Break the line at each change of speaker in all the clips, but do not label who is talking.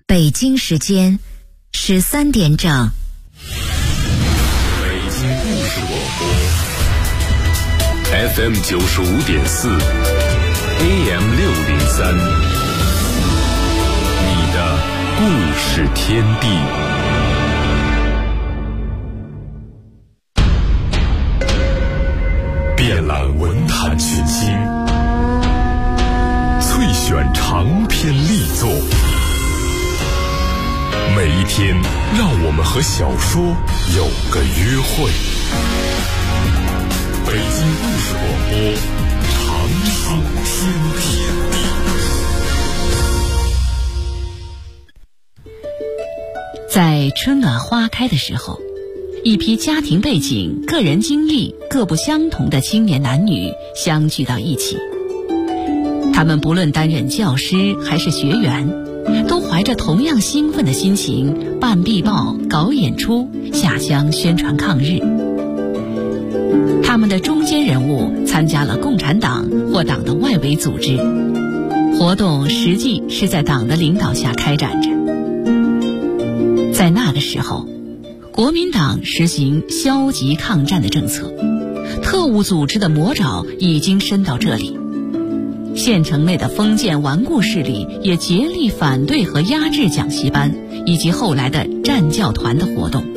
北京时间13点整。
北京故事广播 FM 95.4 AM 603，你的故事天地。遍览文坛群星，萃选长篇力作。每一天，让我们和小说有个约会。北京故事广播，长寿天地。
在春暖花开的时候，一批家庭背景、个人经历各不相同的青年男女相聚到一起。他们不论担任教师还是学员，都怀着同样兴奋的心情办壁报、搞演出、下乡宣传抗日。他们的中坚人物参加了共产党或党的外围组织，活动实际是在党的领导下开展着。在那个时候，国民党实行消极抗战的政策，特务组织的魔爪已经伸到这里。县城内的封建顽固势力也竭力反对和压制讲习班以及后来的战教团的活动。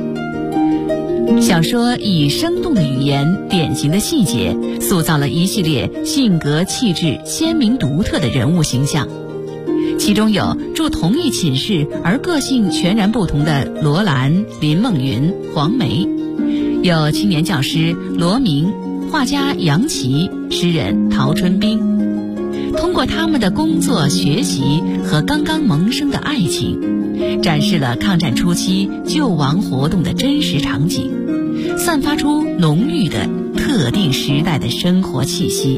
小说以生动的语言、典型的细节，塑造了一系列性格气质鲜明独特的人物形象。其中有住同一寝室而个性全然不同的罗兰、林梦云、黄梅，有青年教师罗明、画家杨琦、诗人陶春冰。通过他们的工作、学习和刚刚萌生的爱情，展示了抗战初期救亡活动的真实场景，散发出浓郁的特定时代的生活气息。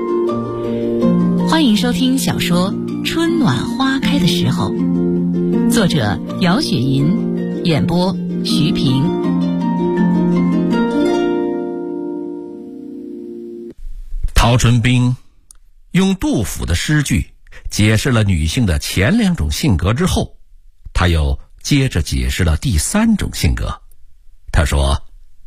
欢迎收听小说《春暖花开的时候》，作者姚雪银，演播徐平。
陶春冰用杜甫的诗句解释了女性的前两种性格之后，他又接着解释了第三种性格。他说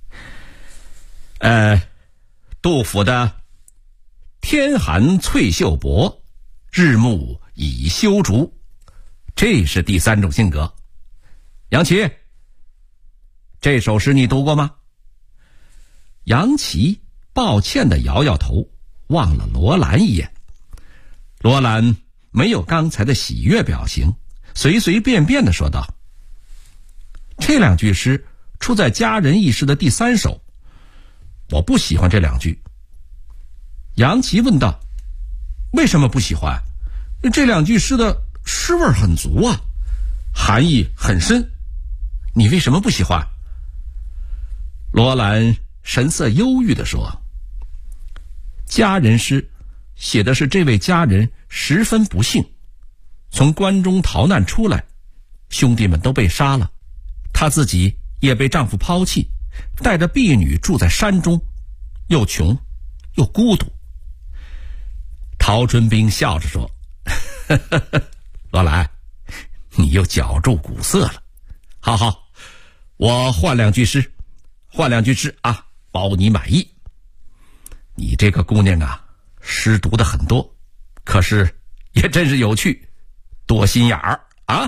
杜甫的天寒翠袖薄，日暮已修竹，这是第三种性格。杨琦，这首诗你读过吗？杨琦抱歉地摇摇头，望了罗兰一眼。罗兰没有刚才的喜悦表情，随随便便地说道：这两句诗出在《佳人》一诗的第3首，我不喜欢这两句。杨琦问道：为什么不喜欢？这两句诗的诗味很足啊，含义很深，你为什么不喜欢？罗兰神色忧郁地说：佳人诗写的是这位佳人十分不幸，从关中逃难出来，兄弟们都被杀了，她自己也被丈夫抛弃，带着婢女住在山中，又穷又孤独。陶春冰笑着说：罗兰，你又矫揉古色了。好，我换两句诗啊，保你满意。你这个姑娘啊，诗读得很多，可是也真是有趣，多心眼儿啊。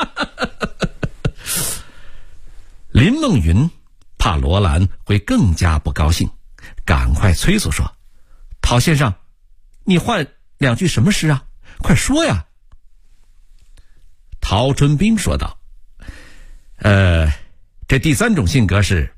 林梦云怕罗兰会更加不高兴，赶快催促说：陶先生，你换两句什么诗啊？快说呀。陶春冰说道：这第三种性格是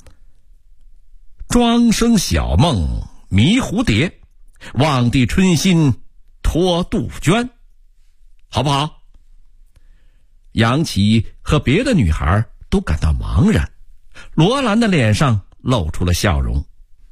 庄生晓梦迷蝴蝶，望帝春心托杜鹃，好不好？杨琦和别的女孩都感到茫然，罗兰的脸上露出了笑容。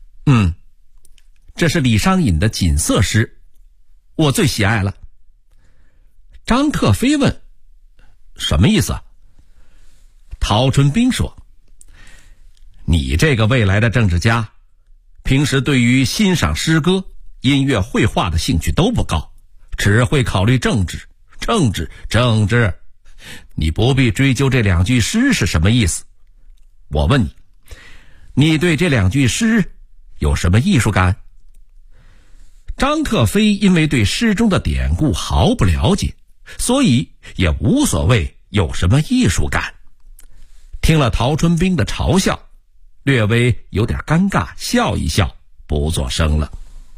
这是李商隐的锦瑟诗，我最喜爱了。张克飞问：什么意思？陶春冰说：你这个未来的政治家，平时对于欣赏诗歌、音乐、绘画的兴趣都不高，只会考虑政治。 你不必追究这两句诗是什么意思。我问你，你对这两句诗有什么艺术感？张克飞因为对诗中的典故毫不了解，所以也无所谓有什么艺术感。听了陶春冰的嘲笑，略微有点尴尬，笑一笑，不作声了。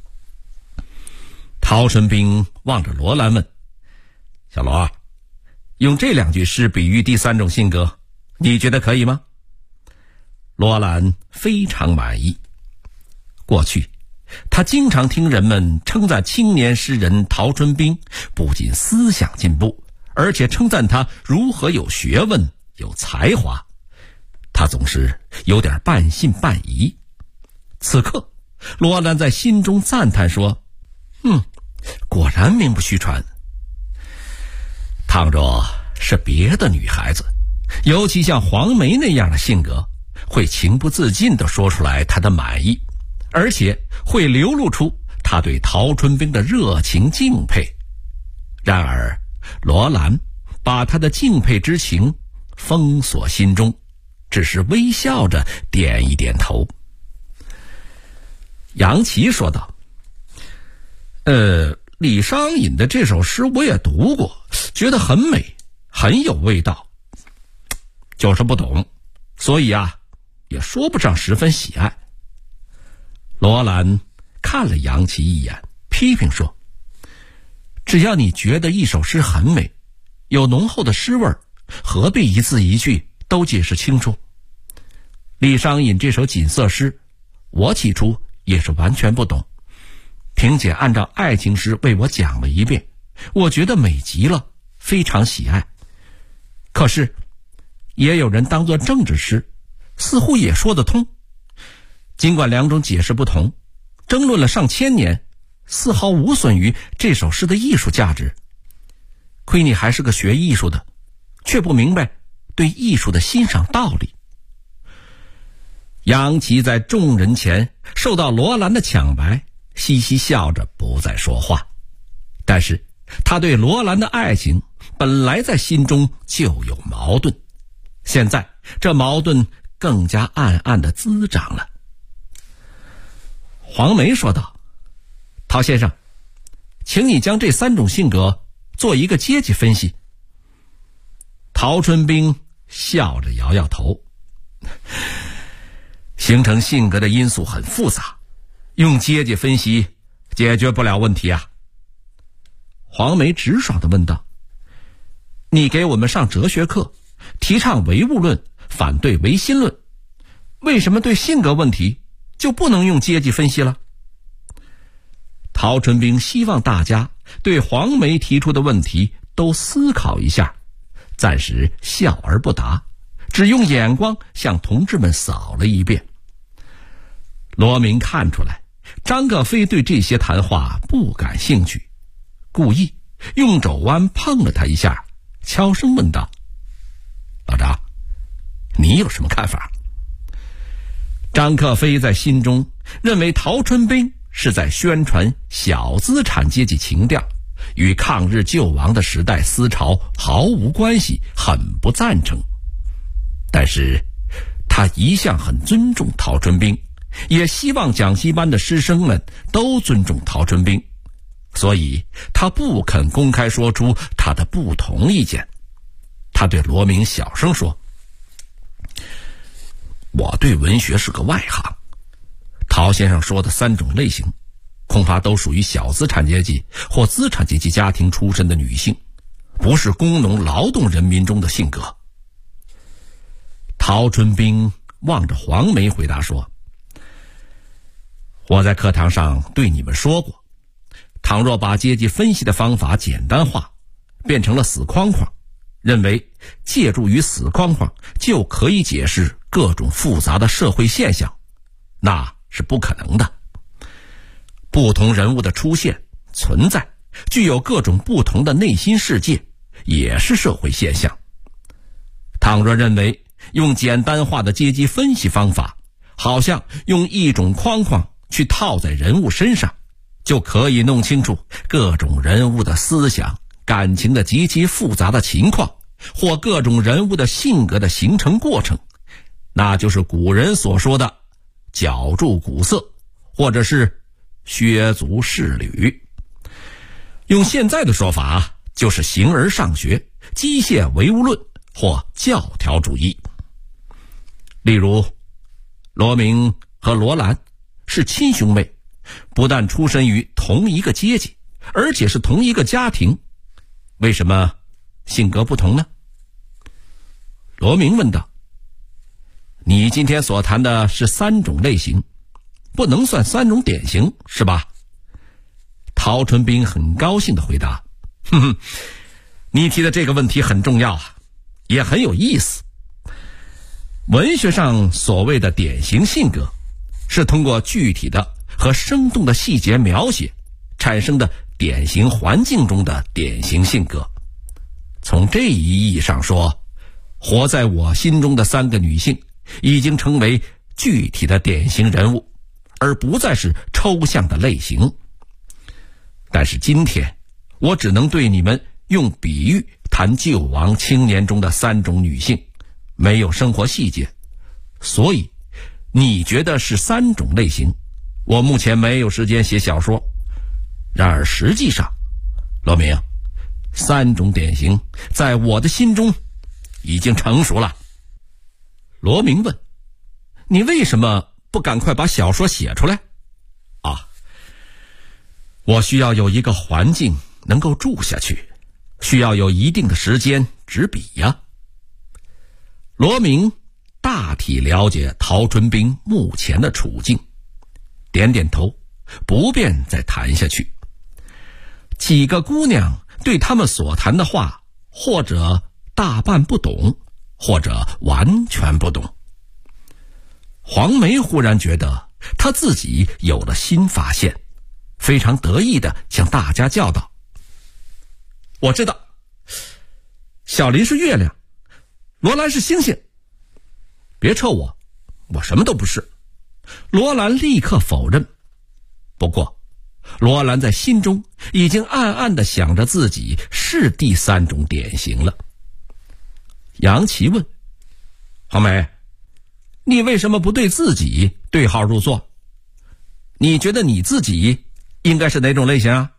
陶春冰望着罗兰问：小罗，用这两句诗比喻第三种性格，你觉得可以吗？罗兰非常满意。过去他经常听人们称赞青年诗人陶春冰不仅思想进步，而且称赞他如何有学问有才华，他总是有点半信半疑。此刻罗兰在心中赞叹说：果然名不虚传。倘若是别的女孩子，尤其像黄梅那样的性格，会情不自禁地说出来她的满意，而且会流露出她对陶春冰的热情敬佩。然而罗兰把她的敬佩之情封锁心中，只是微笑着点一点头。杨琦说道：李商隐的这首诗我也读过，觉得很美，很有味道，就是不懂，所以也说不上十分喜爱。罗兰看了杨琦一眼，批评说：只要你觉得一首诗很美，有浓厚的诗味，何必一字一句都解释清楚？李商隐这首锦瑟诗，我起初也是完全不懂，萍姐按照爱情诗为我讲了一遍，我觉得美极了，非常喜爱。可是也有人当作政治诗，似乎也说得通。尽管两种解释不同，争论了上千年，丝毫无损于这首诗的艺术价值。亏你还是个学艺术的，却不明白对艺术的欣赏道理。杨琦在众人前受到罗兰的抢白，嘻嘻笑着不再说话。但是他对罗兰的爱情本来在心中就有矛盾，现在这矛盾更加暗暗地滋长了。黄梅说道：陶先生，请你将这三种性格做一个阶级分析。陶春冰笑着摇摇头：形成性格的因素很复杂，用阶级分析解决不了问题啊。黄梅直爽地问道：你给我们上哲学课，提倡唯物论，反对唯心论，为什么对性格问题就不能用阶级分析了？陶春冰希望大家对黄梅提出的问题都思考一下，暂时笑而不答，只用眼光向同志们扫了一遍。罗明看出来张克飞对这些谈话不感兴趣，故意用肘弯碰了他一下，悄声问道：老张，你有什么看法？张克飞在心中认为陶春冰是在宣传小资产阶级情调，与抗日救亡的时代思潮毫无关系，很不赞成。但是他一向很尊重陶春冰，也希望讲习班的师生们都尊重陶春冰，所以他不肯公开说出他的不同意见。他对罗明小声说：我对文学是个外行，陶先生说的三种类型恐怕都属于小资产阶级或资产阶级家庭出身的女性，不是工农劳动人民中的性格。陶春冰望着黄梅回答说：我在课堂上对你们说过，倘若把阶级分析的方法简单化，变成了死框框，认为借助于死框框就可以解释各种复杂的社会现象，那是不可能的。不同人物的出现存在，具有各种不同的内心世界，也是社会现象。倘若认为用简单化的阶级分析方法，好像用一种框框去套在人物身上，就可以弄清楚各种人物的思想感情的极其复杂的情况， 或各种人物的性格的形成过程，那就是古人所说的矫铸古色，或者是削足适履。用现在的说法，就是形而上学、机械唯物论或教条主义。例如，罗明和罗兰是亲兄妹，不但出身于同一个阶级，而且是同一个家庭，为什么性格不同呢？罗明问道。你今天所谈的是3种类型，不能算3种典型，是吧？陶春冰很高兴地回答，哼哼，你提的这个问题很重要啊，也很有意思。文学上所谓的典型性格，是通过具体的和生动的细节描写产生的典型环境中的典型性格。从这一意义上说，活在我心中的3个女性已经成为具体的典型人物，而不再是抽象的类型。但是今天我只能对你们用比喻谈救亡青年中的3种女性，没有生活细节，所以你觉得是3种类型，我目前没有时间写小说。然而实际上，罗明，3种典型在我的心中已经成熟了。罗明问，你为什么不赶快把小说写出来？啊，我需要有一个环境能够住下去，需要有一定的时间执笔呀。罗明大体了解陶春冰目前的处境，点点头，不便再谈下去。几个姑娘对他们所谈的话，或者大半不懂，或者完全不懂。黄梅忽然觉得她自己有了新发现，非常得意地向大家叫道，我知道，小林是月亮，罗兰是星星。别臭我，我什么都不是。罗兰立刻否认。不过罗兰在心中已经暗暗地想着自己是第3种典型了。杨琪问，黄梅，你为什么不对自己对号入座？你觉得你自己应该是哪种类型啊？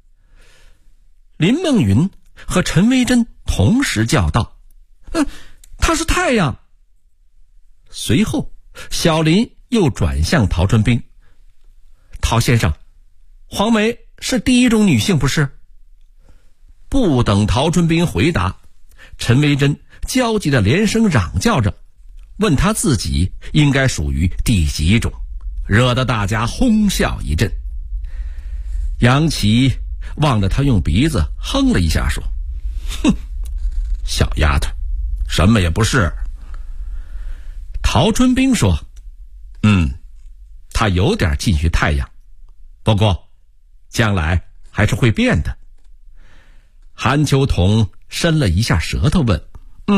林梦云和陈薇珍同时叫道，他是太阳。随后小林又转向陶春冰，陶先生，黄梅是第1种女性不是？不等陶春冰回答，陈薇珍焦急地连声嚷叫着，问他自己应该属于第几种，惹得大家哄笑一阵。杨琪望着他用鼻子哼了一下说，哼，小丫头，什么也不是。陶春冰说，他有点近于太阳，不过将来还是会变的。韩秋桐伸了一下舌头问，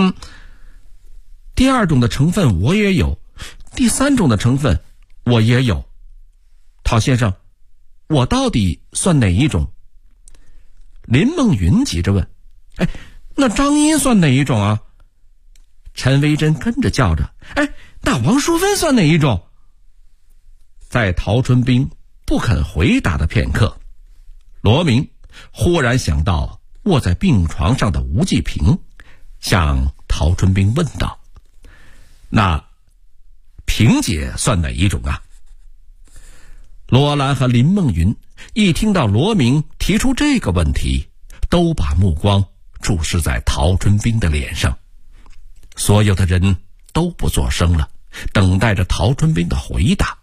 第2种的成分我也有，第3种的成分我也有。陶先生，我到底算哪一种？林梦云急着问，那张茵算哪一种啊？陈薇珍跟着叫着，那王淑芬算哪一种？在陶春冰不肯回答的片刻，罗明忽然想到卧在病床上的吴继平，向陶春冰问道，那萍姐算哪一种啊？罗兰和林梦云一听到罗明提出这个问题，都把目光注视在陶春冰的脸上。所有的人都不作声了，等待着陶春冰的回答。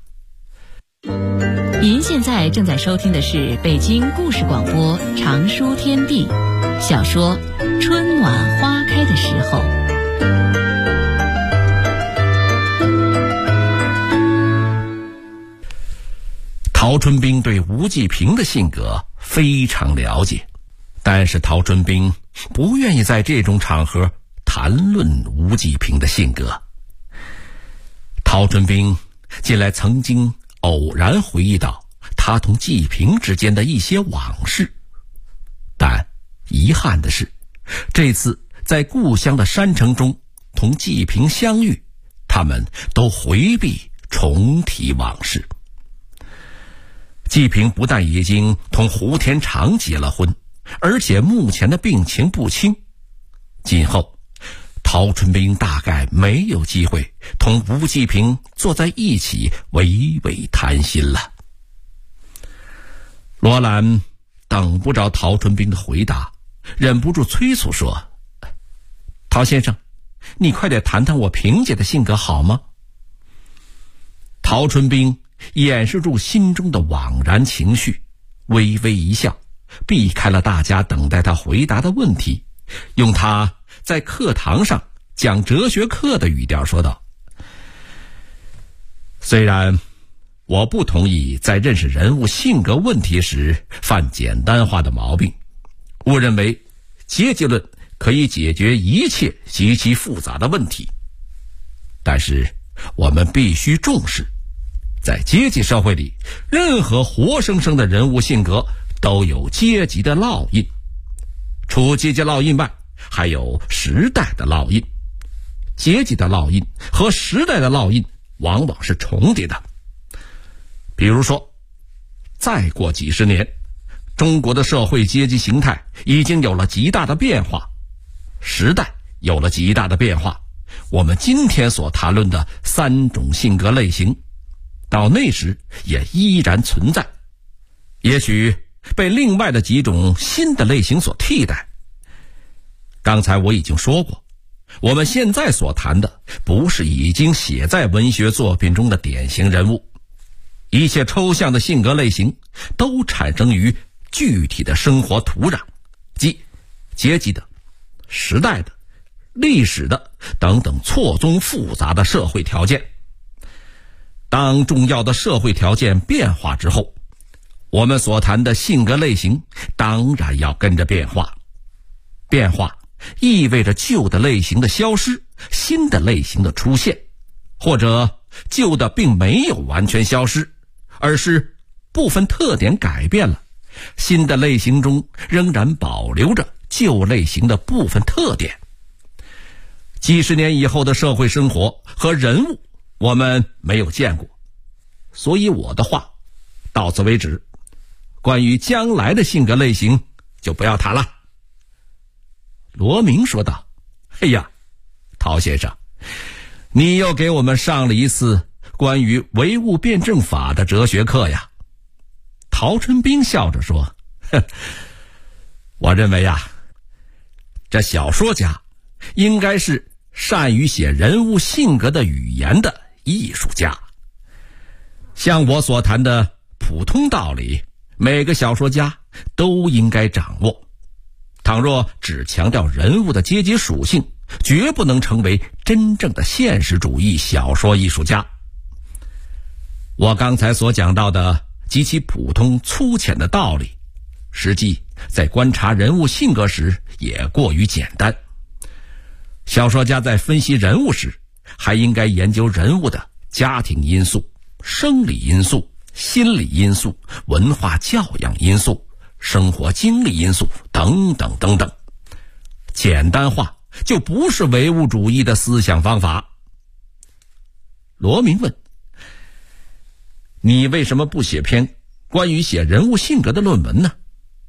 您现在正在收听的是北京故事广播长书天地小说《春暖花开的时候》。
陶春冰对吴继平的性格非常了解，但是陶春冰不愿意在这种场合谈论吴继平的性格。陶春冰近来曾经偶然回忆到他同继平之间的一些往事，但遗憾的是，这次在故乡的山城中同季平相遇，他们都回避重提往事。季平不但已经同胡天长结了婚，而且目前的病情不轻，今后陶春冰大概没有机会同吴季平坐在一起娓娓谈心了。罗兰等不着陶春冰的回答，忍不住催促说：陶先生，你快点谈谈我萍姐的性格好吗？陶春冰掩饰住心中的惘然情绪，微微一笑，避开了大家等待他回答的问题，用他在课堂上讲哲学课的语调说道：虽然我不同意在认识人物性格问题时犯简单化的毛病，误认为阶级论可以解决一切极其复杂的问题，但是我们必须重视，在阶级社会里，任何活生生的人物性格都有阶级的烙印，除阶级烙印外，还有时代的烙印。阶级的烙印和时代的烙印往往是重叠的。比如说，再过几十年，中国的社会阶级形态已经有了极大的变化，时代有了极大的变化，我们今天所谈论的3种性格类型，到那时也依然存在，也许被另外的几种新的类型所替代。刚才我已经说过，我们现在所谈的不是已经写在文学作品中的典型人物，一切抽象的性格类型都产生于具体的生活土壤，即阶级的、时代的、历史的等等错综复杂的社会条件。当重要的社会条件变化之后，我们所谈的性格类型当然要跟着变化。变化意味着旧的类型的消失，新的类型的出现，或者旧的并没有完全消失，而是部分特点改变了，新的类型中仍然保留着旧类型的部分特点。几十年以后的社会生活和人物我们没有见过，所以我的话到此为止，关于将来的性格类型就不要谈了。罗明说道：哎呀，陶先生，你又给我们上了一次关于唯物辩证法的哲学课呀。陶春冰笑着说：我认为呀，这小说家应该是善于写人物性格的语言的艺术家。像我所谈的普通道理，每个小说家都应该掌握。倘若只强调人物的阶级属性，绝不能成为真正的现实主义小说艺术家。我刚才所讲到的极其普通粗浅的道理，实际在观察人物性格时也过于简单。小说家在分析人物时，还应该研究人物的家庭因素、生理因素、心理因素、文化教养因素、生活经历因素等等等等。简单化就不是唯物主义的思想方法。罗明问：你为什么不写篇关于写人物性格的论文呢？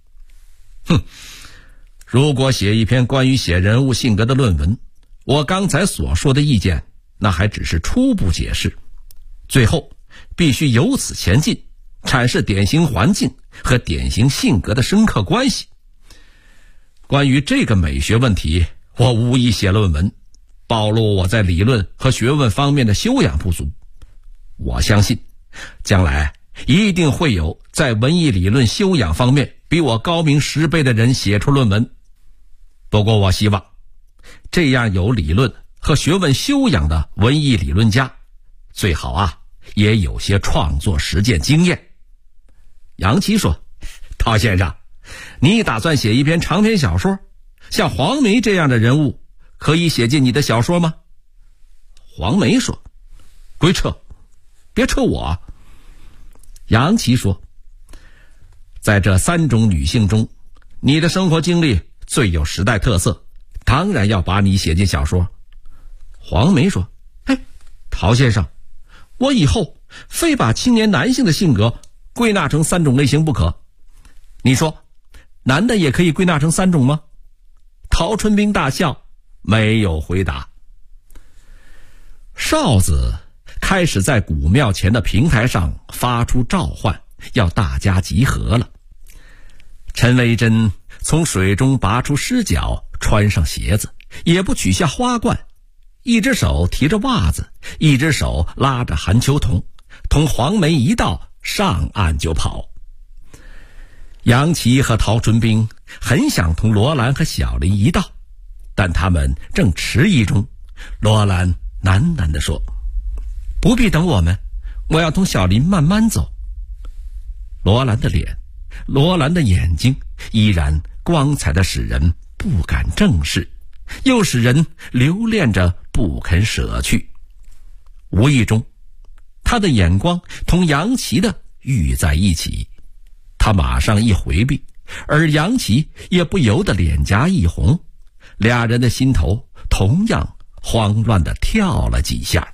如果写一篇关于写人物性格的论文，我刚才所说的意见那还只是初步解释，最后必须由此前进，阐释典型环境和典型性格的深刻关系。关于这个美学问题，我无意写论文，暴露我在理论和学问方面的修养不足。我相信将来一定会有在文艺理论修养方面比我高明10倍的人写出论文。不过我希望这样有理论和学问修养的文艺理论家，最好也有些创作实践经验。杨琦说：陶先生，你打算写一篇长篇小说？像黄梅这样的人物可以写进你的小说吗？黄梅说：归撤，别撤我。杨琦说：在这3种女性中，你的生活经历最有时代特色， 当然要把你写进小说。黄梅说，陶先生，我以后非把青年男性的性格归纳成3种类型不可。你说男的也可以归纳成3种吗？陶春冰大笑，没有回答。哨子开始在古庙前的平台上发出召唤，要大家集合了。陈维珍从水中拔出湿脚，穿上鞋子，也不取下花冠，一只手提着袜子，一只手拉着含秋筒，同黄梅一道上岸就跑。杨琦和陶春冰很想同罗兰和小林一道，但他们正迟疑中。罗兰喃喃地说，不必等我们，我要同小林慢慢走。罗兰的脸，罗兰的眼睛依然光彩的使人不敢正视，又使人留恋着不肯舍去。无意中，他的眼光同杨琦的遇在一起，他马上一回避，而杨琦也不由得脸颊一红，俩人的心头同样慌乱地跳了几下。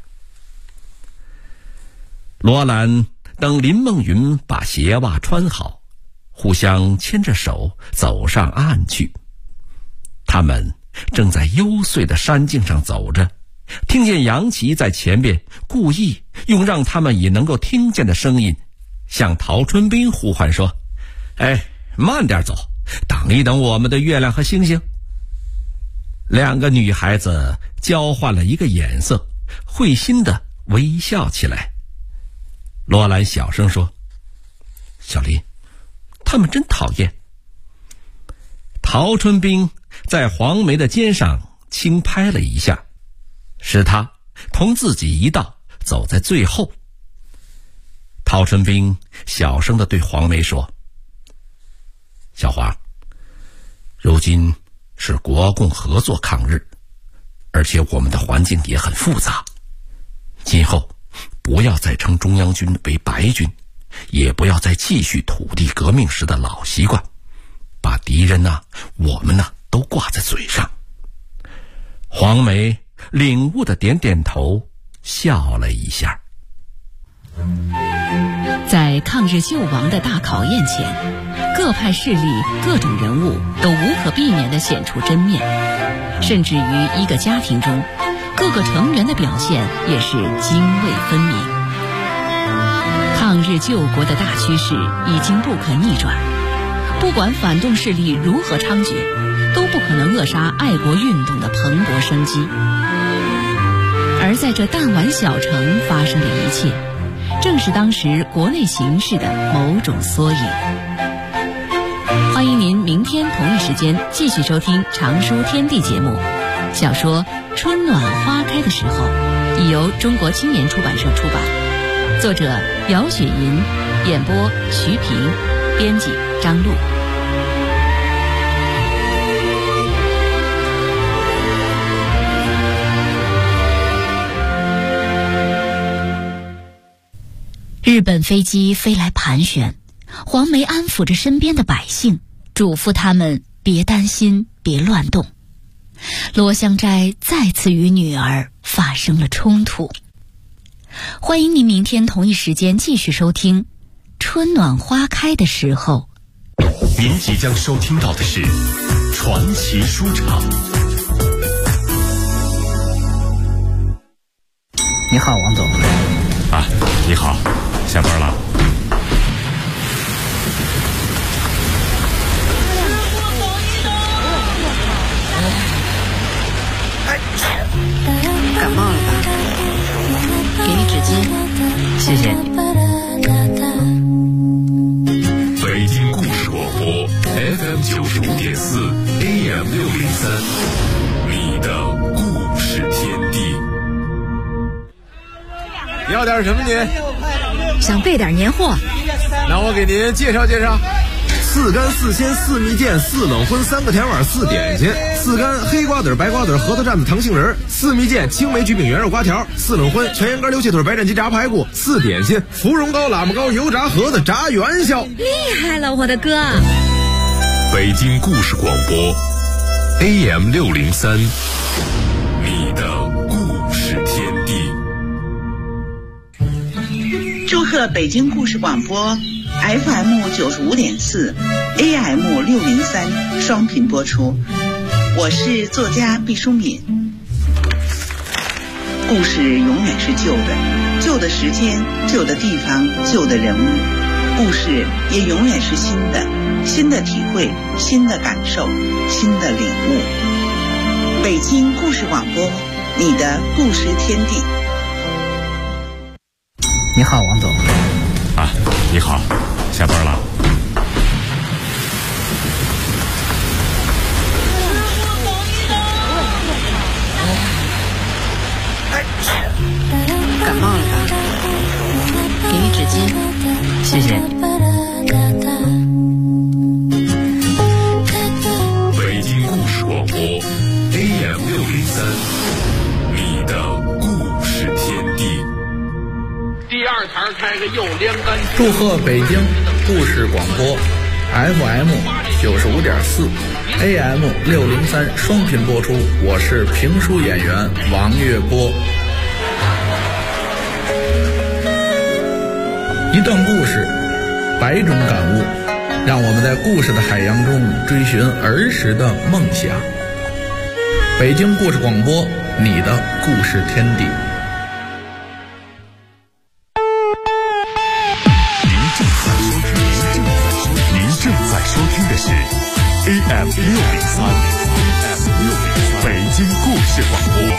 罗兰等林梦云把鞋袜穿好，互相牵着手走上岸去。他们正在幽邃的山径上走着，听见杨琦在前边故意用让他们也能够听见的声音向陶春冰呼唤说，慢点走，等一等我们的月亮和星星。2个女孩子交换了一个眼色，会心地微笑起来。罗兰小声说，小林，他们真讨厌。陶春冰在黄梅的肩上轻拍了一下，使他同自己一道走在最后。陶春冰小声地对黄梅说，小黄，如今是国共合作抗日，而且我们的环境也很复杂，今后不要再称中央军为白军，也不要再继续土地革命时的老习惯，把敌人我们都挂在嘴上。黄梅领悟的点点头，笑了一下。
在抗日救亡的大考验前，各派势力、各种人物都无可避免地显出真面，甚至于一个家庭中，各个成员的表现也是泾渭分明。抗日救国的大趋势已经不可逆转，不管反动势力如何猖獗，都不可能扼杀爱国运动的蓬勃生机。而在这弹丸小城发生的一切，正是当时国内形势的某种缩影。欢迎您明天同一时间继续收听《常书天地》节目。小说《春暖花开的时候》已由中国青年出版社出版，作者姚雪银，演播徐平，编辑张璐。
日本飞机飞来盘旋，黄梅安抚着身边的百姓，嘱咐他们别担心，别乱动。罗香斋再次与女儿发生了冲突。欢迎您明天同一时间继续收听《春暖花开的时候》。
您即将收听到的是传奇书场。
你好，王总。
你好，下班了。
感冒了吧？
给你纸巾。
谢谢你。
北京故事广播 FM 95.4 AM 603，你的故事天地。
要点什么您？
想备点年货。
那我给您介绍介绍。4干4鲜4蜜饯4冷荤3个甜碗4点心，4干黑瓜子白瓜子核桃蘸子糖杏仁，4蜜饯青梅焗饼圆肉瓜条，4冷荤全羊肝溜蟹腿白斩鸡炸排骨，4点心芙蓉糕喇嘛糕油炸盒子炸元宵。
厉害了，我的哥！
北京故事广播 AM603，你的故事天地。
祝贺北京故事广播 FM95.4 AM603 双频播出。我是作家毕淑敏。故事永远是旧的，旧的时间，旧的地方，旧的人物。故事也永远是新的，新的体会，新的感受，新的领悟。北京故事广播，你的故事天地。
你好，王总。
啊，你好，下班了。
感冒了吧？给你纸巾。
谢谢。
北京故事广播 AM603，你的故事天地。
第二台开个右连杆。
祝贺北京故事广播 FM95.4 AM603 双频播出。我是评书演员王月波。一段故事，百种感悟，让我们在故事的海洋中追寻儿时的梦想。北京故事广播，你的故事天地。
您正在收听的是 AM603，北京故事广播。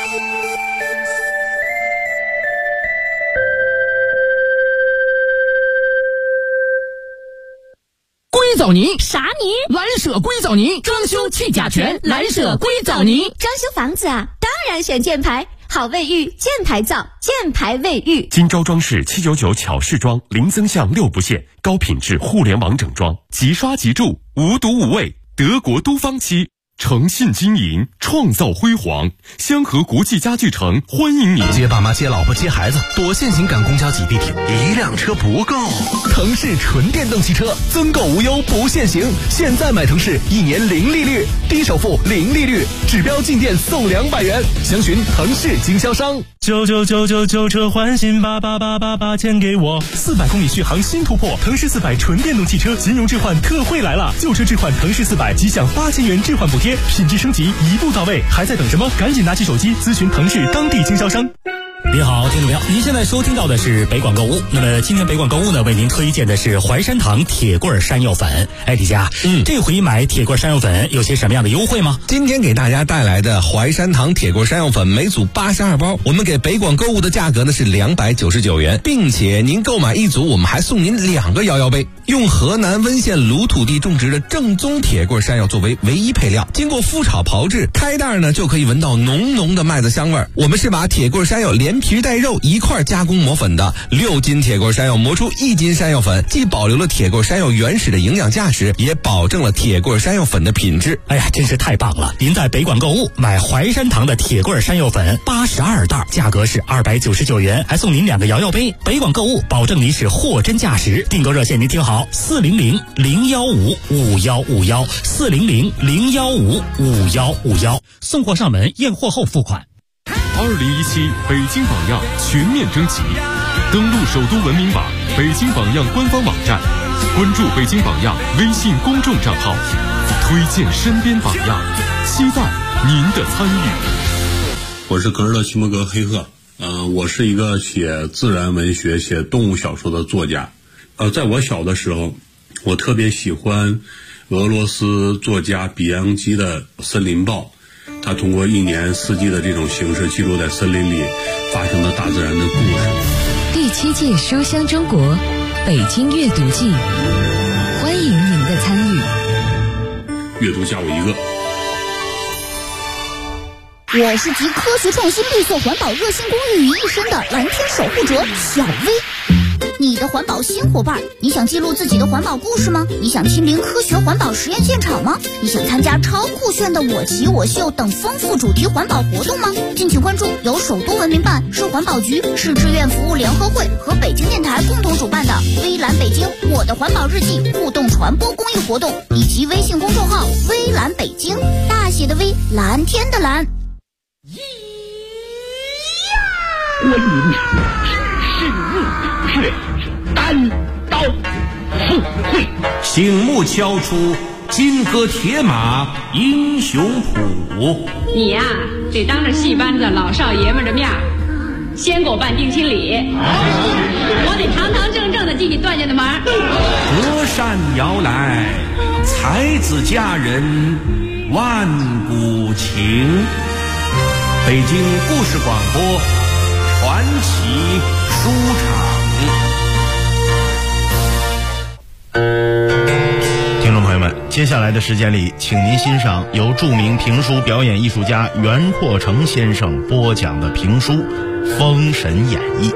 硅藻泥
啥泥？
蓝舍硅藻泥，装修去甲醛，蓝舍硅藻泥。
装修房子啊，当然选箭牌，好卫浴，箭牌造，箭牌卫浴。
金招装饰799巧饰装，零增项6不限，高品质互联网整装，即刷即住，无毒无味，德国都方漆。诚信经营，创造辉煌。香河国际家具城欢迎您。
接爸妈、接老婆、接孩子，躲现行赶公交挤地铁，一辆车不够。腾势纯电动汽车，增购无忧不限行。现在买腾势，1年0利率，低首付0利率，指标进店送200元。详询腾势经销商。
99999车换新88888钱给我。
400公里续航新突破，腾势400纯电动汽车金融置换特惠来了，旧车置换腾势400即享8000元置换补贴，品质升级一步到位，还在等什么？赶紧拿起手机咨询腾势当地经销商。
你好，听众朋友，您现在收听到的是北广购物。那么今天北广购物呢，为您推荐的是怀山堂铁棍山药粉。哎，李佳，这回买铁棍山药粉有些什么样的优惠吗？
今天给大家带来的怀山堂铁棍山药粉每组82包，我们给北广购物的价格呢是299元，并且您购买一组，我们还送您2个摇摇杯。用河南温县卤土地种植的正宗铁棍山药作为唯一配料，经过麸炒炮制，开袋呢就可以闻到浓浓的麦子香味。我们是把铁棍山药连皮带肉一块加工磨粉的，6斤铁棍山药磨出1斤山药粉，既保留了铁棍山药原始的营养价值，也保证了铁棍山药粉的品质。
哎呀，真是太棒了！您在北广购物买怀山堂的铁棍山药粉82袋，价格是299元，还送您2个摇摇杯。北广购物保证您是货真价实。订购热线您听好，400-015-5151，400-015-5151，送货上门，验货后付款。
2017北京榜样全面征集，登录首都文明网、北京榜样官方网站，关注北京榜样微信公众账号，推荐身边榜样，期待您的参与。
我是格尔勒齐摩格黑鹤，我是一个写自然文学、写动物小说的作家。在我小的时候，我特别喜欢俄罗斯作家比扬基的《森林报》。他通过1年4季的这种形式，记录在森林里发生的大自然的故事。
第7届书香中国北京阅读季，欢迎您的参与。
阅读加我一个。
我是集科学创新、绿色环保、热心公益于一身的蓝天守护者小薇。 你的环保新伙伴。你想记录自己的环保故事吗？你想亲临科学环保实验现场吗？你想参加超酷炫的我骑我秀等丰富主题环保活动吗？敬请关注由首都文明办、市环保局、市志愿服务联合会和北京电台共同主办的微蓝北京我的环保日记互动传播公益活动，以及微信公众号微蓝北京，大写的微，蓝天的蓝。
观音是事业，却单刀赴会。
醒目敲出金戈铁马英雄谱。
你呀，得当着戏班子老少爷们的面先给我办定亲礼，我得堂堂正正的进你段家的门。
隔山遥来，才子佳人万古情。北京故事广播传奇书场。
听众朋友们，接下来的时间里，请您欣赏由著名评书表演艺术家袁阔成先生播讲的评书《封神演义》。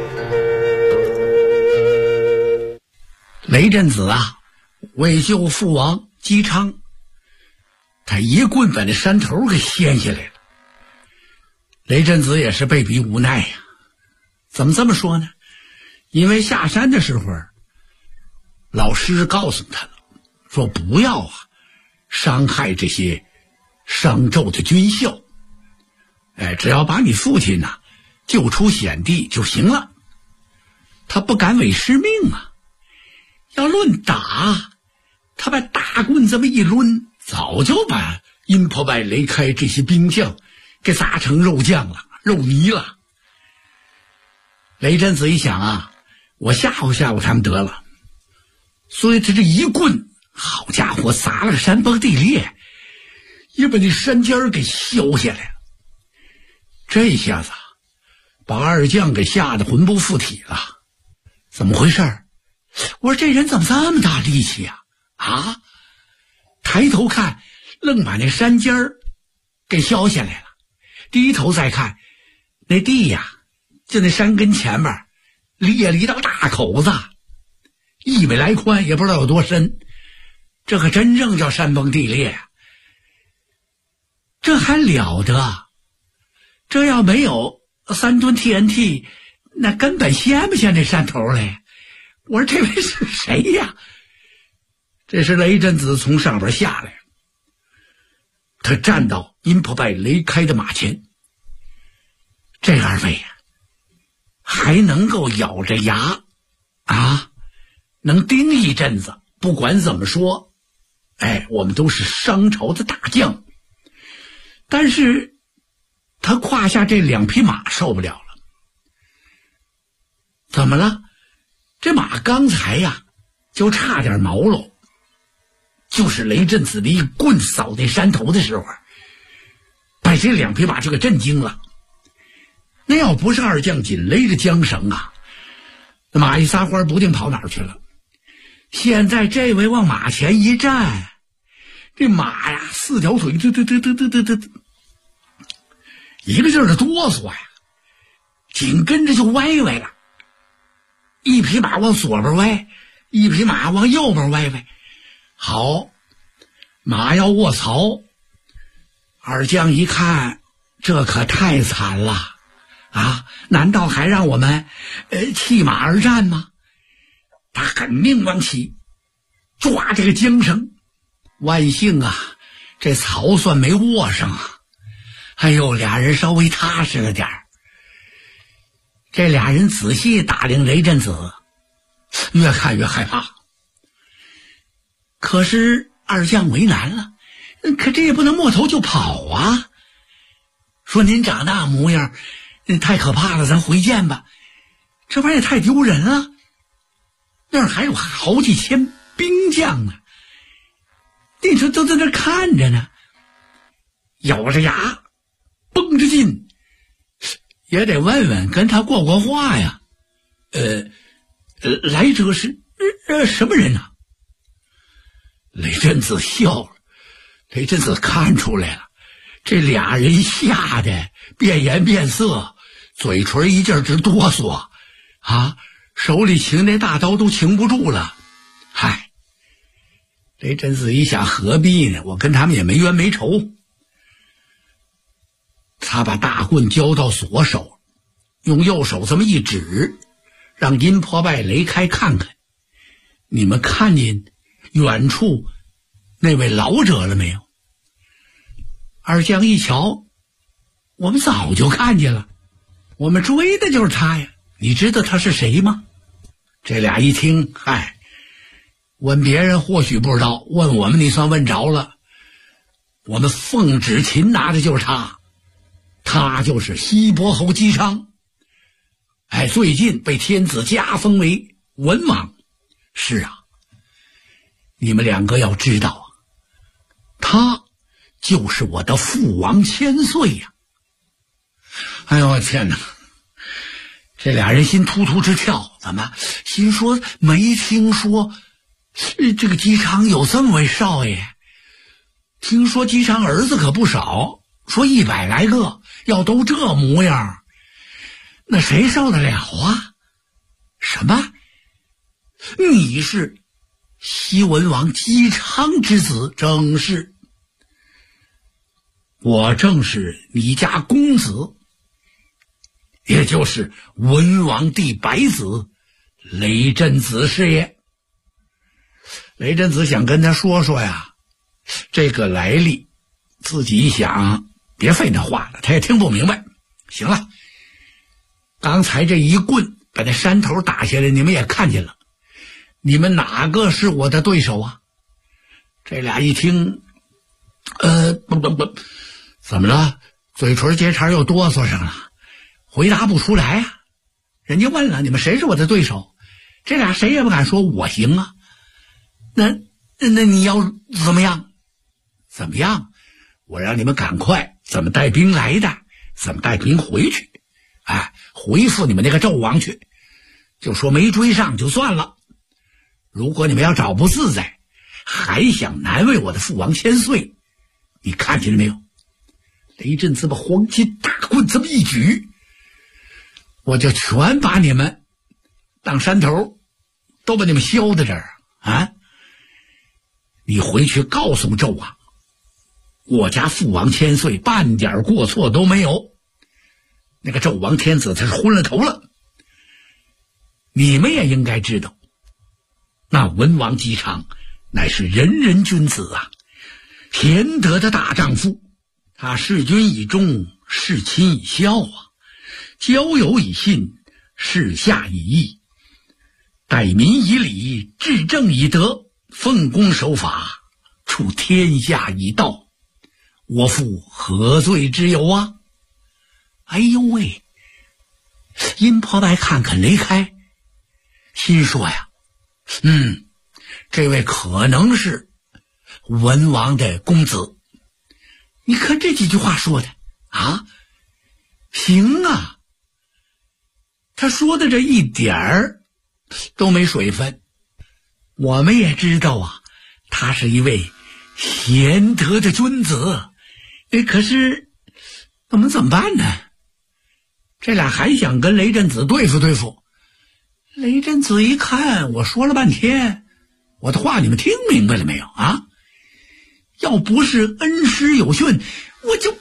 雷震子啊，为救父王姬昌，他一棍把那山头给掀下来了。雷震子也是被逼无奈呀。怎么这么说呢？因为下山的时候，老师告诉他了，说不要伤害这些商纣的军校，只要把你父亲救出险地就行了。他不敢违师命啊。要论打，他把大棍这么一抡，早就把阴婆拜雷开这些兵将给砸成肉酱了，肉泥了。雷震子一想我吓唬吓唬他们得了，所以他这一棍，好家伙，砸了个山崩地裂，也把那山尖给削下来了。这下子把二将给吓得魂不附体了。怎么回事？我说这人怎么这么大力气呀？抬头看，愣把那山尖给削下来了。低头再看，那地就那山根前面裂了一道大口子，1米来宽，也不知道有多深。这可真正叫山崩地裂这还了得？这要没有3吨 TNT， 那根本掀不下那山头来。我说这位是谁呀？这是雷震子从上边下来，他站到阴婆拜雷开的马前。这二位还能够咬着牙能盯一阵子。不管怎么说，我们都是商朝的大将。但是他胯下这2匹马受不了了。怎么了？这马刚才就差点毛了，就是雷震子的一棍扫那山头的时候，把这2匹马就给震惊了。那要不是二将紧勒着缰绳那马一撒欢不定跑哪儿去了。现在这位往马前一站，这马4条腿一个劲儿的哆嗦紧跟着就歪了。一匹马往左边歪，一匹马往右边歪。好，马要卧槽。二将一看，这可太惨了难道还让我们弃马而战吗？他狠命往起抓这个缰绳。万幸这曹算没握上俩人稍微踏实了点儿。这俩人仔细打量雷震子，越看越害怕。可是二将为难了，可这也不能摸头就跑说您长那模样太可怕了，咱回见吧。这玩意儿太丢人了，那儿还有好几千兵将呢，你说都在那看着呢。咬着牙绷着劲，也得问问跟他过过话呀。来者是什么人雷震子笑了。雷震子看出来了，这俩人吓得变颜变色，嘴唇一劲儿直哆嗦手里擎那大刀都擎不住了。嗨，雷震子一想，何必呢？我跟他们也没冤没仇。他把大棍交到左手，用右手这么一指，让阴婆拜雷开看看，你们看见远处那位老者了没有？二将一瞧，我们早就看见了，我们追的就是他呀。你知道他是谁吗？这俩一听，嗨，问别人或许不知道，问我们你算问着了。我们奉旨擒拿的就是他，他就是西伯侯姬昌。哎，最近被天子加封为文王。是啊，你们两个要知道啊，他就是我的父王千岁呀！哎呦我天哪！这俩人心突突直跳，怎么？心说没听说这个姬昌有这么位少爷，听说姬昌儿子可不少，说100来个，要都这模样，那谁受得了啊？什么？你是西文王姬昌之子？正是。我正是你家公子，也就是文王第百子雷震子是也。雷震子想跟他说说呀，这个来历，自己一想，别费那话了，他也听不明白。行了，刚才这一棍把那山头打下来，你们也看见了，你们哪个是我的对手啊？这俩一听，不，怎么了？嘴唇结茬又哆嗦上了，回答不出来啊。人家问了，你们谁是我的对手？这俩谁也不敢说我行啊。那你要怎么样？怎么样？我让你们赶快怎么带兵来的，怎么带兵回去。哎，回复你们那个纣王去，就说没追上就算了。如果你们要找不自在，还想难为我的父王千岁，你看见了没有？雷震子把黄金大棍这么一举，我就全把你们当山头，都把你们削在这儿啊！你回去告诉纣王，我家父王千岁半点过错都没有，那个纣王天子他是昏了头了。你们也应该知道，那文王姬昌乃是仁人君子啊，贤德的大丈夫，他事君以忠，事亲以孝啊，交友以信，事下以义，待民以礼，治政以德，奉公守法，处天下以道，我父何罪之有啊？哎呦喂！殷婆白看看雷开，心说呀，这位可能是文王的公子。你看这几句话说的啊，行啊，他说的这一点儿都没水分。我们也知道啊，他是一位贤德的君子。可是我们怎么办呢？这俩还想跟雷震子对付对付。雷震子一看，我说了半天，我的话你们听明白了没有啊？要不是恩师有训，我就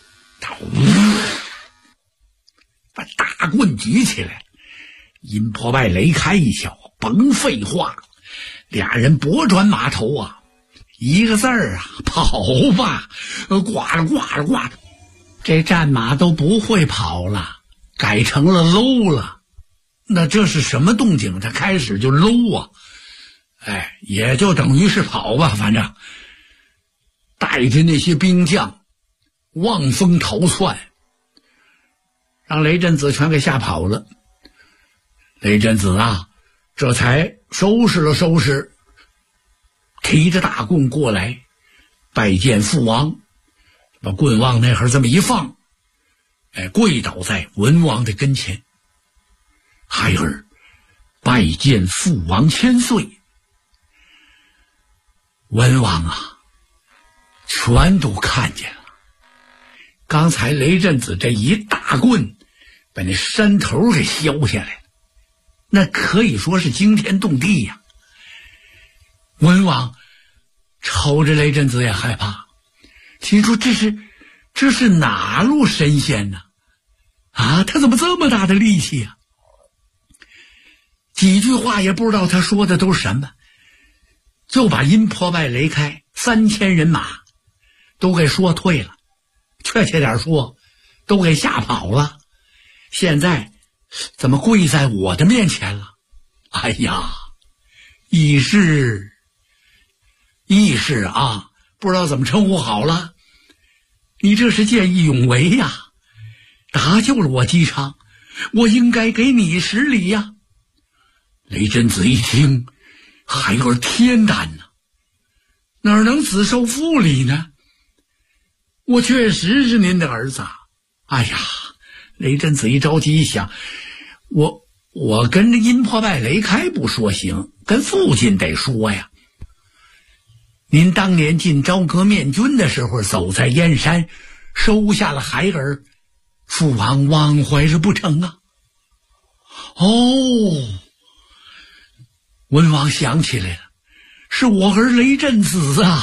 把大棍举起来。殷婆拜雷开一瞧，甭废话，俩人拨转马头啊，一个字儿啊，跑吧！挂了挂了挂了，这战马都不会跑了，改成了搂了。那这是什么动静？他开始就搂啊，也就等于是跑吧，反正带着那些兵将望风逃窜，让雷震子全给吓跑了。雷震子啊，这才收拾了收拾，提着大棍过来拜见父王，把棍往那会儿这么一放，跪倒在文王的跟前。孩儿拜见父王千岁。文王啊，全都看见了。刚才雷震子这一大棍把那山头给削下来了， 那可以说是惊天动地呀。文王瞅着雷震子也害怕，心说这是哪路神仙呢？啊，他怎么这么大的力气呀？几句话也不知道他说的都是什么，就把阴破败雷开3000人马都给说退了，确切点说都给吓跑了。现在怎么跪在我的面前了？哎呀，义士啊，不知道怎么称呼好了，你这是见义勇为呀，搭救了我姬昌，我应该给你施礼呀。雷震子一听，孩儿天胆呐，哪能只受父礼呢？我确实是您的儿子啊。哎呀，雷震子一着急一想，我跟着阴破败雷开不说行，跟父亲得说呀。您当年进朝歌面君的时候，走在燕山，收下了孩儿，父王忘怀着不成啊？哦，文王想起来了，是我儿雷震子啊。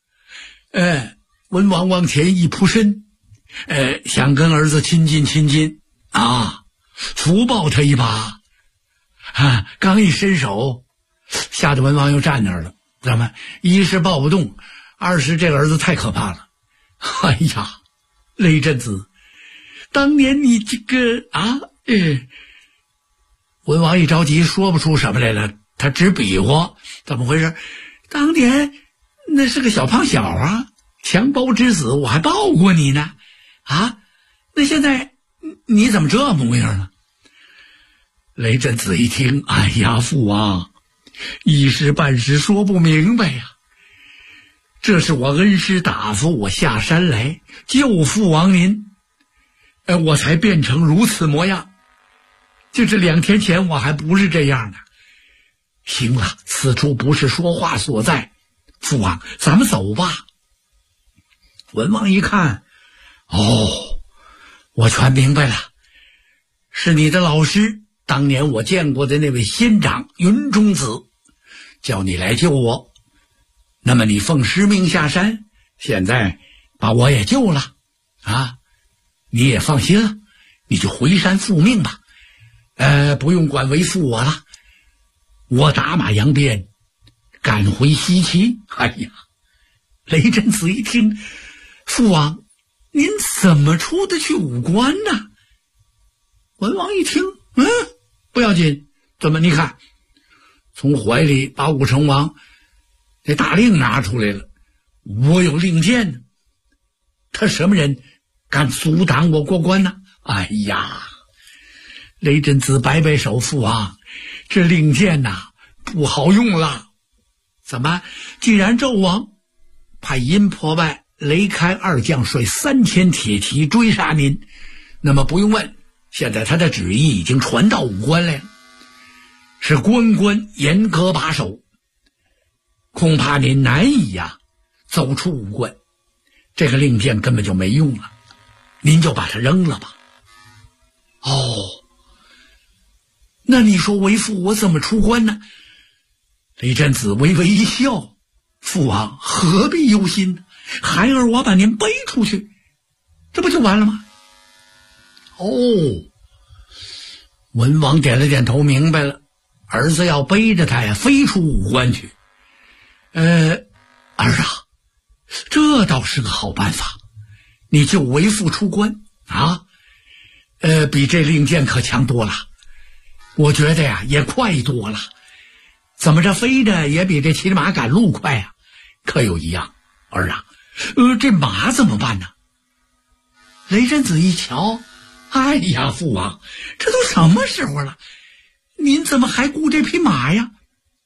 文王往前一扑身，想跟儿子亲近亲近啊，扶抱他一把啊，刚一伸手，吓得文王又站那儿了。怎么？一是抱不动，二是这个儿子太可怕了。哎呀，雷震子，当年你这个文王一着急说不出什么来了，他只比划，怎么回事？当年那是个小胖小啊，襁褓之子，我还抱过你呢。啊，那现在你怎么这模样呢？雷震子一听，哎呀，父王，一时半时说不明白呀。这是我恩师打发我下山来救父王您，我才变成如此模样。就是2天前我还不是这样的。行了，此处不是说话所在，父王，咱们走吧。文王一看，我全明白了，是你的老师，当年我见过的那位仙长云中子，叫你来救我。那么你奉师命下山，现在把我也救了啊，你也放心了，你就回山复命吧，不用管为父我了。我打马扬鞭，赶回西岐。哎呀，雷震子一听，父王，您怎么出得去武关呢？文王一听，不要紧，怎么？你看，从怀里把武成王这大令拿出来了，我有令箭呢。他什么人敢阻挡我过关呢？哎呀，雷震子摆摆手，父王，这令箭呐，不好用了。怎么？既然纣王派阴破败雷开2将率3000铁骑追杀您，那么不用问，现在他的旨意已经传到武关来了，是关关严格把守，恐怕您难以走出武关，这个令箭根本就没用了，您就把它扔了吧。那你说为父我怎么出关呢？雷震子微微一笑，父王何必忧心呢？孩儿我把您背出去，这不就完了吗？文王点了点头，明白了，儿子要背着他飞出武关去。儿啊，这倒是个好办法，你就为父出关啊，比这令箭可强多了，我觉得也快多了。怎么着飞着也比这骑着马赶路快啊？可有一样，儿啊，这马怎么办呢？雷震子一瞧，哎呀，父王，这都什么时候了，您怎么还顾这匹马呀？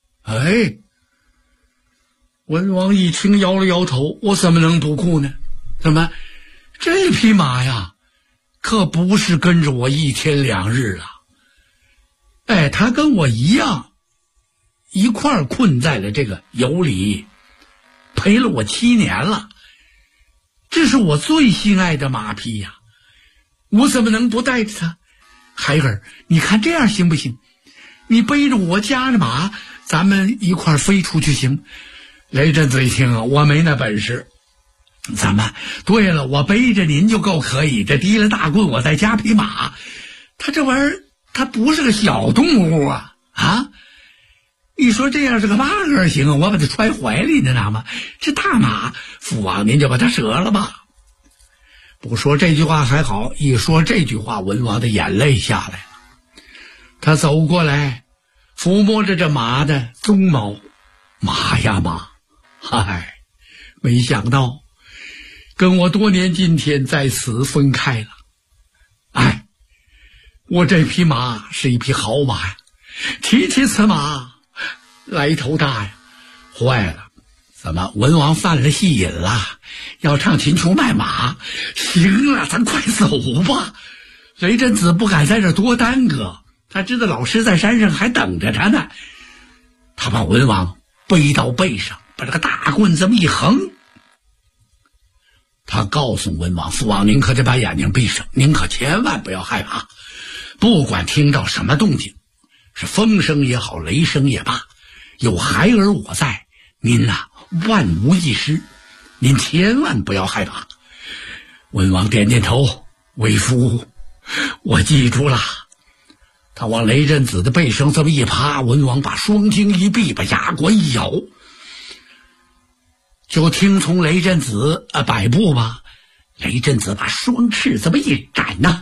文王一听摇了摇头，我怎么能不顾呢？怎么，这匹马呀，可不是跟着我1天2日了。他跟我一样，一块儿困在了这个羑里，陪了我7年了，这是我最心爱的马匹呀，我怎么能不带着它？孩儿，你看这样行不行？ 你背着我家的马，咱们一块飞出去行？雷震子一听啊，我没那本事。怎么？对了，我背着您就够可以，这提了大棍，我再加匹马，他这玩意儿它不是个小动物啊！啊，你说这样是个嘛个行啊？我把它揣怀里呢，那么这大马，父王您就把它折了吧。不说这句话还好，一说这句话，文王的眼泪下来了。他走过来，抚摸着这马的鬃毛，马呀马，嗨，没想到跟我多年今天在此分开了。哎，我这匹马是一匹好马呀，提此马来头大呀。坏了，怎么文王犯了戏瘾了？要上秦琼卖马？行了，咱快走吧。雷震子不敢在这多耽搁，他知道老师在山上还等着他呢。他把文王背到背上，把这个大棍这么一横，他告诉文王：父王，您可得把眼睛闭上，您可千万不要害怕，不管听到什么动静，是风声也好，雷声也罢，有孩儿我在，您呐万无一失，您千万不要害怕。文王点点头，为父，我记住了。他往雷震子的背上这么一趴，文王把双睛一闭，把牙关一咬，就听从雷震子摆布吧。雷震子把双翅这么一展呐，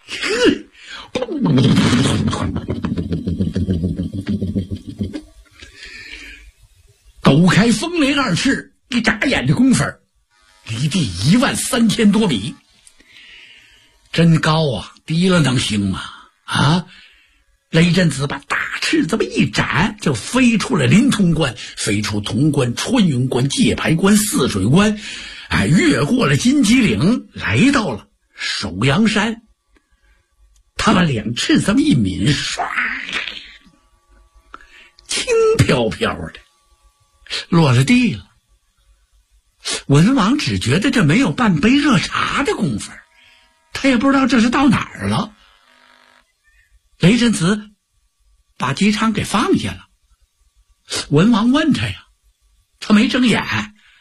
抖开风雷二翅，一眨眼的功夫，离地13000多米，真高啊！低了能行吗？啊！雷震子把大翅这么一展，就飞出了临潼关，飞出潼关、穿云关、界牌关、泗水关，越过了金鸡岭，来到了首阳山。他把两翅这么一抿，唰，轻飘飘的落了地了。文王只觉得这没有半杯热茶的功夫，他也不知道这是到哪儿了。雷震子把姬昌给放下了。文王问他呀，他没睁眼，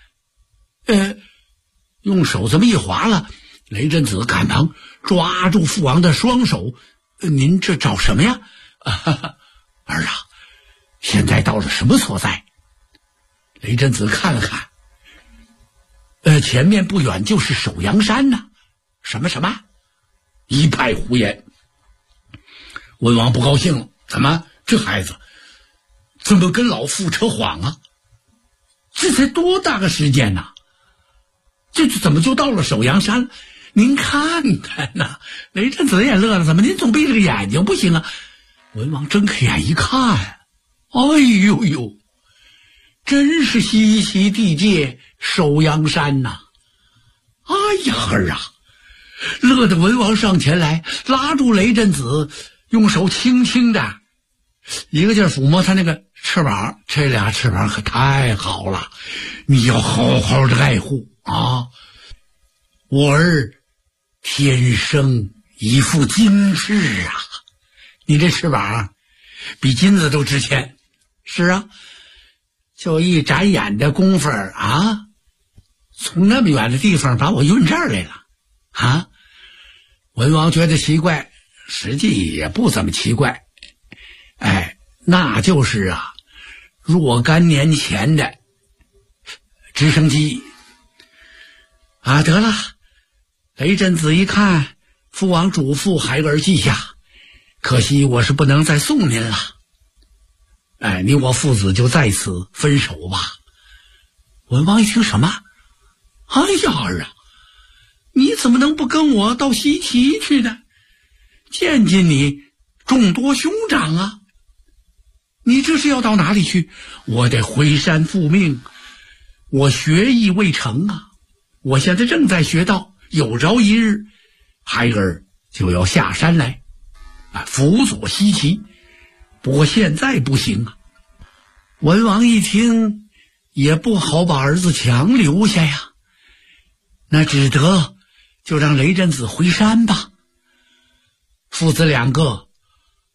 用手这么一划了。雷震子赶忙抓住父王的双手，您这找什么呀？儿啊，现在到了什么所在？雷震子看了看，前面不远就是首阳山呢。什么？一派胡言。文王不高兴了，怎么这孩子怎么跟老父扯谎啊？这才多大个时间呐，这怎么就到了首阳山了？您看看呐。雷震子也乐了，怎么您总闭着个眼睛不行啊？文王睁开眼一看，哎呦呦，真是西岐地界首阳山呐！哎呀儿啊，乐得文王上前来拉住雷震子，用手轻轻的一个劲儿抚摸他那个翅膀，这俩翅膀可太好了，你要好好的爱护啊！我儿天生一副金翅啊，你这翅膀比金子都值钱。是啊，就一眨眼的功夫啊，从那么远的地方把我运这儿来了啊！文王觉得奇怪，实际也不怎么奇怪，那就是啊，若干年前的直升机啊。得了，雷震子一看，父王嘱咐，孩儿记下，可惜我是不能再送您了。你我父子就在此分手吧。文王一听什么？哎呀儿啊，你怎么能不跟我到西岐去呢？见见你众多兄长啊！你这是要到哪里去？我得回山复命，我学艺未成啊！我现在正在学道，有朝一日孩儿就要下山来辅佐西岐，不过现在不行啊。文王一听，也不好把儿子强留下呀，那只得就让雷震子回山吧。父子两个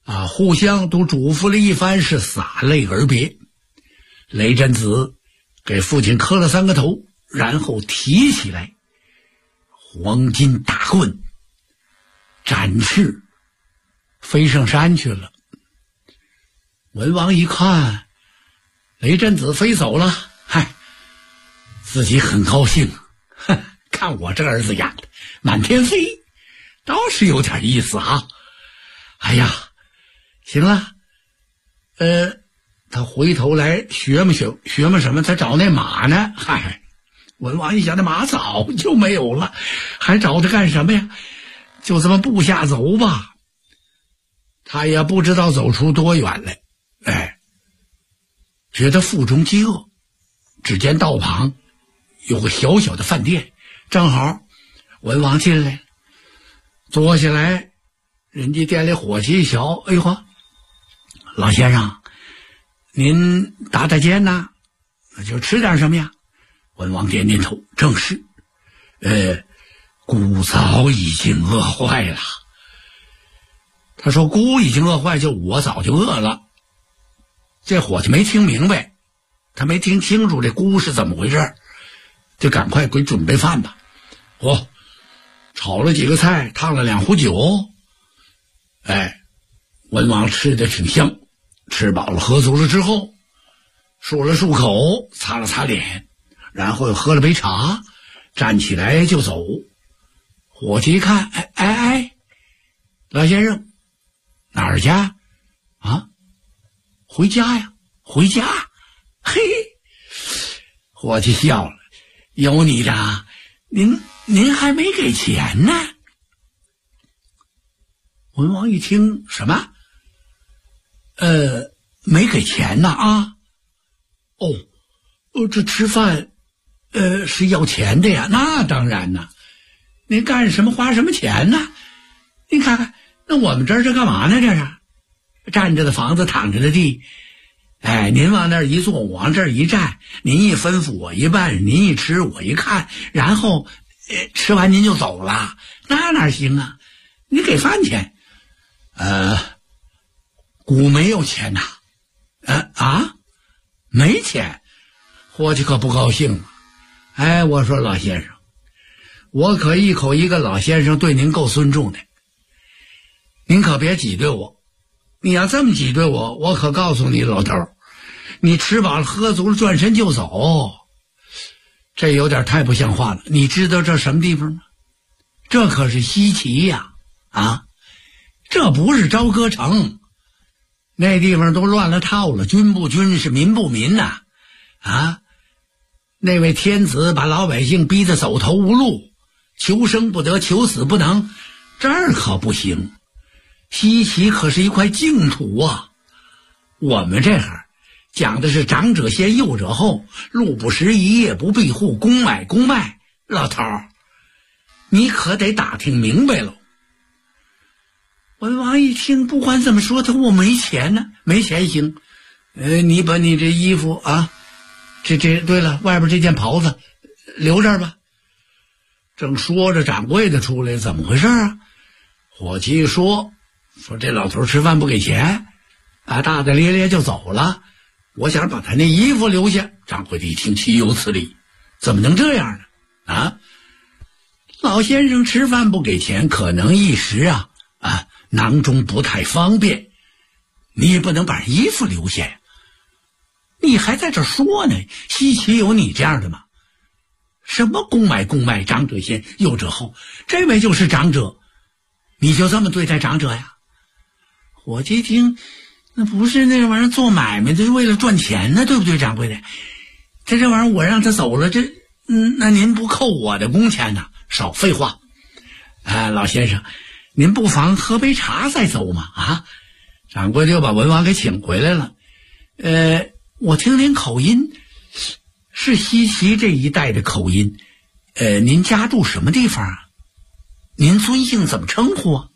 互相都嘱咐了一番，是洒泪而别。雷震子给父亲磕了3个头，然后提起来黄金大棍，展翅飞上山去了。文王一看雷震子飞走了，自己很高兴，看我这儿子演的满天飞，倒是有点意思啊。哎呀，行了，他回头来学么什么？他找那马呢？文王一想，那马早就没有了，还找他干什么呀？就这么步下走吧。他也不知道走出多远来，觉得腹中饥饿。只见道旁有个小小的饭店，正好文王进来坐下来，人家店里伙计一瞧，哎呦，老先生，您打尖呐？那就吃点什么呀？文王点点头，正是，姑早已经饿坏了。他说姑已经饿坏，就我早就饿了。这伙计没听明白，他没听清楚这姑是怎么回事，就赶快给准备饭吧。炒了几个菜，烫了2壶酒。文王吃的挺香，吃饱了喝足了之后，漱了漱口，擦了擦脸，然后又喝了杯茶，站起来就走。伙计一看，老先生哪儿去啊？回家呀，回家。嘿，伙计笑了，有你的，您还没给钱呢。文王一听，什么？没给钱呢啊？这吃饭是要钱的呀。那当然呢，您干什么花什么钱呢？您看看，那我们这是干嘛呢？这是站着的房子，躺着的地。您往那儿一坐，我往这儿一站，您一吩咐我一办，您一吃我一看，然后吃完您就走了，那哪行啊？你给饭钱。姑没有钱呐。没钱。伙计可不高兴了。我说老先生，我可一口一个老先生，对您够尊重的，您可别挤兑我。你要这么挤兑我，我可告诉你老头，你吃饱了喝足了转身就走，这有点太不像话了。你知道这什么地方吗？这可是西岐呀！这不是朝歌城，那地方都乱了套了，军不军是民不民呐！那位天子把老百姓逼得走投无路，求生不得，求死不能，这儿可不行。西岐可是一块净土啊！我们这行讲的是长者先，幼者后，路不拾遗，夜不闭户，公买公卖。老头儿，你可得打听明白了。文王一听，不管怎么说，他我没钱呢。没钱行，你把你这衣服对了，外边这件袍子留这儿吧。正说着，掌柜的出来，怎么回事啊？伙计说这老头吃饭不给钱，大大咧咧就走了。我想把他那衣服留下。掌柜的一听，岂有此理，怎么能这样呢？老先生吃饭不给钱，可能一时囊中不太方便，你也不能把衣服留下呀。你还在这说呢，西岐有你这样的吗？什么公买公卖，长者先，幼者后，这位就是长者，你就这么对待长者呀？伙计听，那不是那玩意儿做买卖，这是为了赚钱呢，对不对，掌柜的？这玩意儿我让他走了，那您不扣我的工钱呢？少废话。老先生，您不妨喝杯茶再走嘛。掌柜就把文王给请回来了。我听您口音是西岐这一带的口音，您家住什么地方啊？您尊姓怎么称呼啊？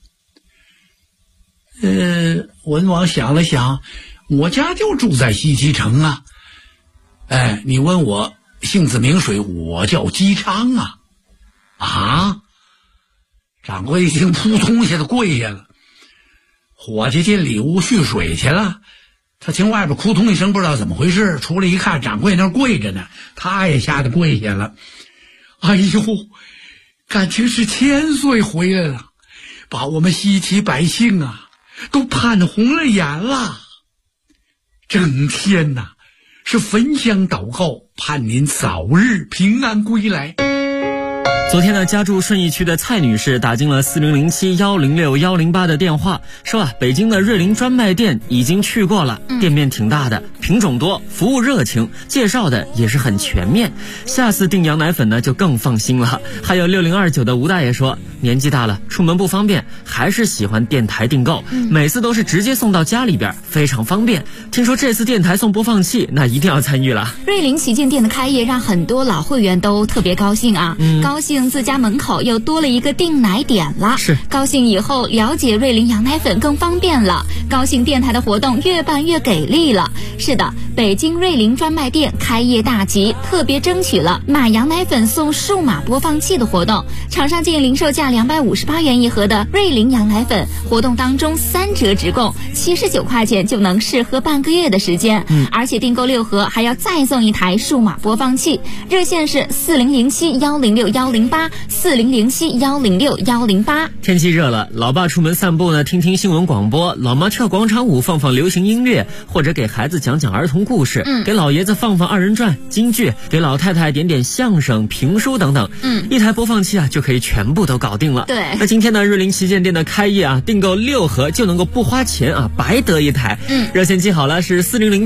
文王想了想，我家就住在西岐城啊。你问我姓字名水，我叫姬昌啊。掌柜一听，扑通一下子跪下了。 伙计进里屋蓄水去了，他听外边扑通一声，不知道怎么回事，出来一看，掌柜那儿跪着呢，他也吓得跪下了。哎呦，感情是千岁回来了，把我们西岐百姓啊都盼红了眼了。整天呐是焚香祷告，盼您早日平安归来。
昨天呢，家住顺义区的蔡女士打进了4007106108的电话，说北京的瑞麟专卖店已经去过了，店面挺大的，品种多，服务热情，介绍的也是很全面，下次订羊奶粉呢就更放心了。还有6029的吴大爷说，年纪大了，出门不方便，还是喜欢电台订购，每次都是直接送到家里边，非常方便。听说这次电台送播放器，那一定要参与了。
瑞麟旗舰店的开业让很多老会员都特别高兴啊，高兴自家门口又多了一个订奶点了，是高兴以后了解瑞麟羊奶粉更方便了，高兴电台的活动越办越给力了。是的，北京瑞麟专卖店开业大吉，特别争取了买羊奶粉送数码播放器的活动，厂商建议零售价258元一盒的瑞麟羊奶粉，活动当中3折直供，79块钱就能试喝半个月的时间，而且订购6盒还要再送一台数码播放器。热线是4007106108，4007106108。
天气热了，老爸出门散步呢，听听新闻广播，老妈跳广场舞，放放流行音乐，或者给孩子讲讲儿童故事，给老爷子放放2人转、京剧，给老太太点点相声、评书等等，一台播放器啊就可以全部都搞定了。
对，
那今天呢，瑞麟旗舰店的开业啊，订购6盒就能够不花钱啊，白得一台。热线记好了，是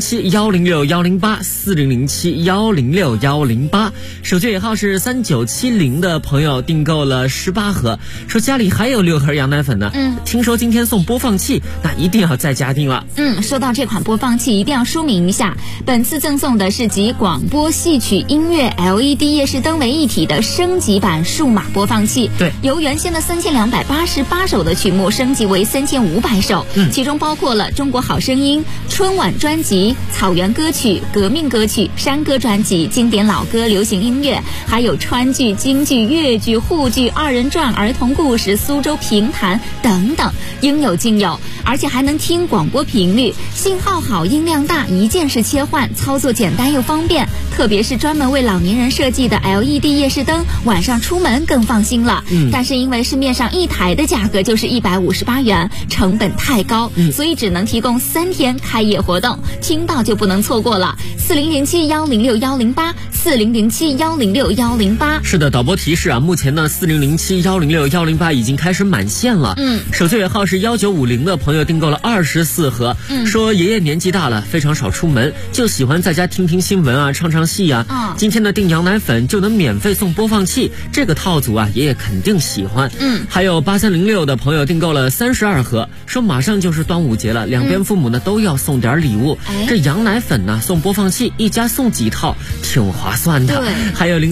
4007106108，4007106108。手机尾号是3970的朋友订购了18盒，说家里还有6盒羊奶粉呢。听说今天送播放器，那一定要再加订了。
说到这款播放器，一定要说明一下，本次赠送的是集广播、戏曲、音乐、LED 夜视灯为一体的升级版数码播放器。
对，
由原先的3288首的曲目升级为3500首，其中包括了中国好声音、春晚专辑、草原歌曲、革命歌曲、山歌专辑、经典老歌、流行音乐，还有川剧、京剧、粤剧、沪剧、2人转、儿童故事、苏州评弹等等，应有尽有。而且还能听广播频率，信号好，音量大，一键式切换，操作简单又方便。特别是专门为老年人设计的 LED 夜视灯，晚上出门更放心了。但是因为市面上一台的价格就是158元，成本太高，所以只能提供3天开业活动，听到就不能错过了。4007106108，4007106108。
是的，导播提示啊，目前呢4007106108已经开始满线了。手机尾号是1950的朋友订购了24盒，说爷爷年纪大了，非常少出门，就喜欢在家听听新闻啊，唱唱戏啊。今天的订羊奶粉就能免费送播放器，这个套组啊爷爷肯定喜欢。还有8306的朋友订购了32盒，说马上就是端午节了，两边父母呢都要送点礼物，这羊奶粉呢送播放器，一家送几套，挺划算的。还有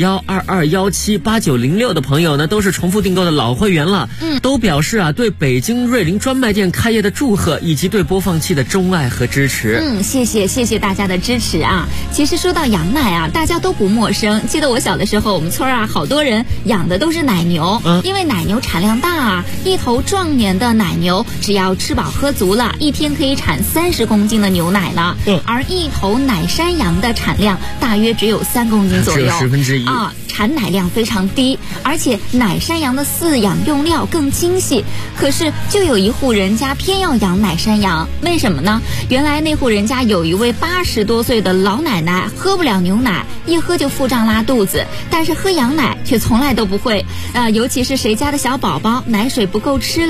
034122178906的朋友呢，都是重复订购的老会员了，都表示啊对北京瑞麟专卖店开业的祝贺，以及对播放器的钟爱和支持。
谢谢大家的支持啊！其实说到羊奶啊，大家都不陌生。记得我小的时候，我们村啊好多人养的都是奶牛，因为奶牛产量大啊，一头壮年的奶牛只要吃饱喝足了，一天可以产30公斤的牛奶了。而一头奶山羊的产量大约只有3公斤左右，
只有1/10
啊，产奶量非常低，而且奶山羊的饲养用料更精细。可是就有一户人家偏要养奶山羊，为什么呢？原来那户人家有一位80多岁的老奶奶，喝不了牛奶，一喝就腹胀拉肚子，但是喝羊奶却从来都不会。尤其是谁家的小宝宝奶水不够吃